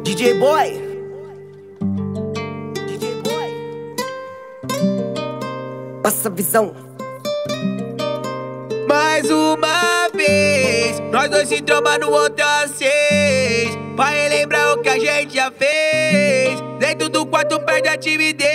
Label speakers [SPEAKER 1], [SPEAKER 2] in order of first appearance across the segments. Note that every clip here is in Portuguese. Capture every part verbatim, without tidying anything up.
[SPEAKER 1] D J Boy, D J Boy, passa a visão.
[SPEAKER 2] Mais uma vez, nós dois se tromba no outro às seis, pra relembrar o que a gente já fez. Dentro do quarto perde a timidez.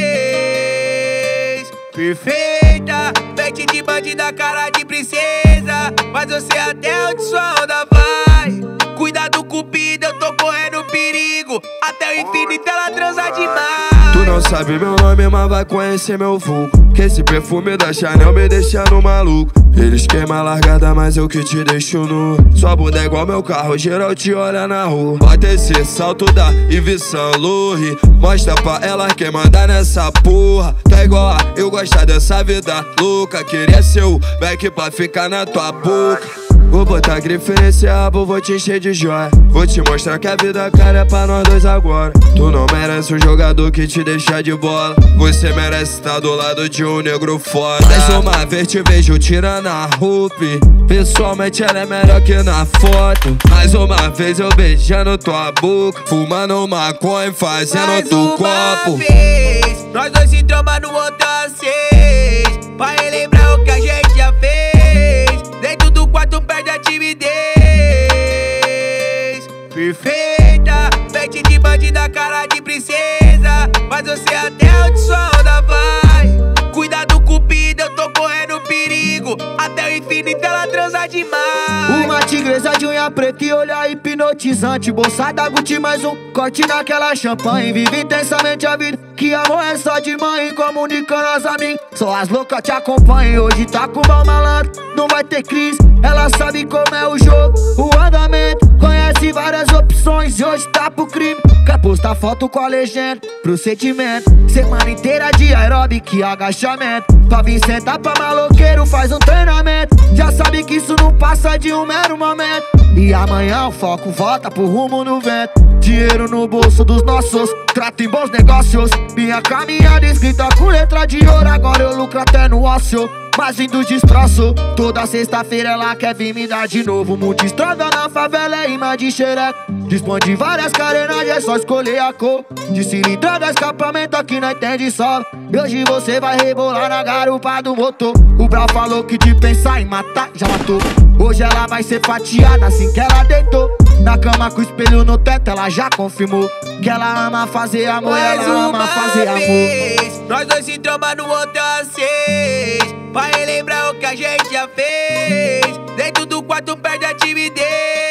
[SPEAKER 2] Perfeita, pente de bandida, cara de princesa. Mas você até onde sua onda vai. Cuidado, cupido, eu tô correndo perigo. Até o infinito ela transa demais.
[SPEAKER 3] Tu não sabe meu nome, mas vai conhecer meu vulgo. Que esse perfume da Chanel me deixando maluco. Eles queimam a largada, mas eu que te deixo nu. Sua bunda é igual meu carro, geral te olha na rua. Bota esse salto da Yves Saint Laurent. Mostra pra ela quem manda nessa porra. Tá igual a eu gostar dessa vida louca. Queria ser o back pra ficar na tua boca. Vou botar grife nesse rabo, vou te encher de joia. Vou te mostrar que a vida cara é pra nós dois agora. Tu não merece um jogador que te deixa de bola. Você merece estar do lado de um negro foda. Mais uma vez te vejo tirando a roupa. Pessoalmente ela é melhor que na foto. Mais uma vez eu beijando tua boca, fumando maconha e fazendo
[SPEAKER 2] Mais
[SPEAKER 3] tu
[SPEAKER 2] uma
[SPEAKER 3] copo
[SPEAKER 2] vez, nós dois se tromba no outro às seis, pra relembrar o que a gente já fez. Dentro do quarto perde a timidez. Perfeita, pente de bandida, cara de princesa. Mas você até onde sua onda vai. Cuidado, cupido, eu tô correndo perigo. Até o infinito ela transa demais.
[SPEAKER 4] Uma tigresa de unha preta e olhar hipnotizante. Bolsa da Gucci, mais um corte naquela champanhe. Vive intensamente a vida, que amor é só de mãe. Comunicando aos amigos, só as loucas te acompanham. Hoje tá com o mal malandro, não vai ter crise. Ela sabe como é o jogo, o andamento. Conhece várias opções e hoje tá pro crime. Quer postar foto com a legenda, procedimento. Semana inteira de aeróbico e agachamento. Pra vir sentar pra maloqueiro faz um treinamento. Já sabe que isso não passa de um mero momento. E amanhã o foco volta pro rumo no vento. Dinheiro no bolso dos nossos, trato em bons negócios. Minha caminhada escrita com letra de ouro. Agora eu lucro até no ócio, mas vim do destroço. Toda sexta-feira ela quer vir me dar de novo. Muito estrada na favela é imã de xereca. Dispõe de várias carenagens, é só escolher a cor. De cilindrada, escapamento aqui não entende só. E hoje você vai rebolar na garupa do motor. O Brau falou que de pensar em matar, já matou. Hoje ela vai ser fatiada assim que ela deitou. Na cama com o espelho no teto, ela já confirmou que ela ama fazer amor,
[SPEAKER 2] Mais
[SPEAKER 4] ela ama fazer
[SPEAKER 2] vez,
[SPEAKER 4] amor.
[SPEAKER 2] nós dois se tromba no outro às seis, pra relembrar o que a gente já fez. Dentro do quarto perde a timidez.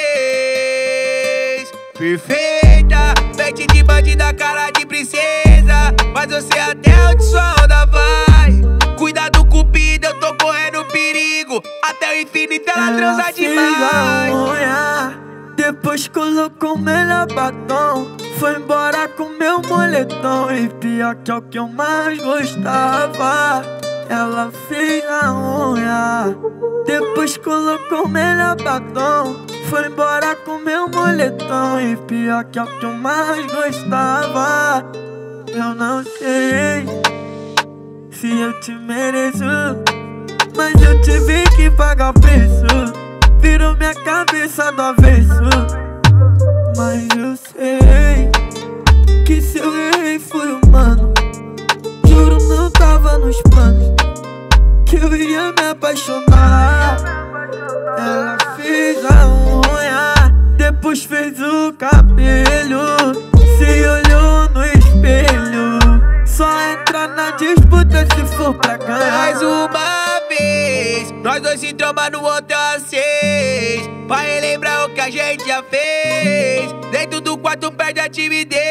[SPEAKER 2] Perfeita, pente de bandida, cara de princesa. Mas você até onde sua onda vai. Cuidado, cupido, eu tô correndo perigo. Até o infinito ela, ela transa demais.
[SPEAKER 5] Unha, depois colocou o melhor batom. Foi embora com meu moletom. E pior que é o que eu mais gostava, ela fez a unha. Depois colocou o melhor batom. Foi embora com meu moletom. E pior que é o que eu mais gostava. Eu não sei se eu te mereço, mas eu tive que pagar o preço. Virou minha cabeça do avesso. Mas eu sei que se eu errei foi humano. Juro, não tava nos planos que eu ia me apaixonar. Ela fez a unha, depois fez o cabelo. Se olhou no espelho, só entra na disputa se for pra ganhar.
[SPEAKER 2] Mais uma vez, nós dois se tromba no outro às seis, pra relembrar o que a gente já fez. Dentro do quarto perde a timidez.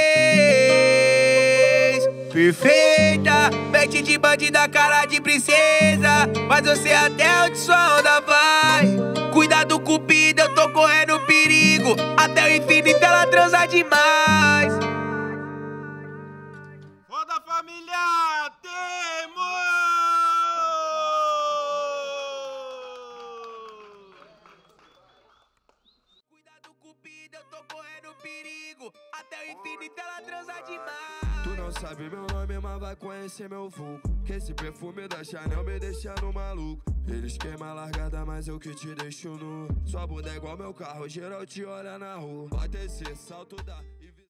[SPEAKER 2] Perfeita, pente de bandida, cara de princesa. Mas você até onde sua onda vai. Cuidado, cupido, eu tô correndo perigo. Até o infinito ela transa demais.
[SPEAKER 6] Foda, família! Temos!
[SPEAKER 2] Cuidado, cupido, eu tô correndo perigo. Até o infinito ela transa demais.
[SPEAKER 3] Tu não sabe meu nome, mas vai conhecer meu vulgo. Que esse perfume da Chanel me deixando maluco. Eles queimam a largada, mas eu que te deixo nu. Sua bunda é igual meu carro, geral te olha na rua. Bota esse salto da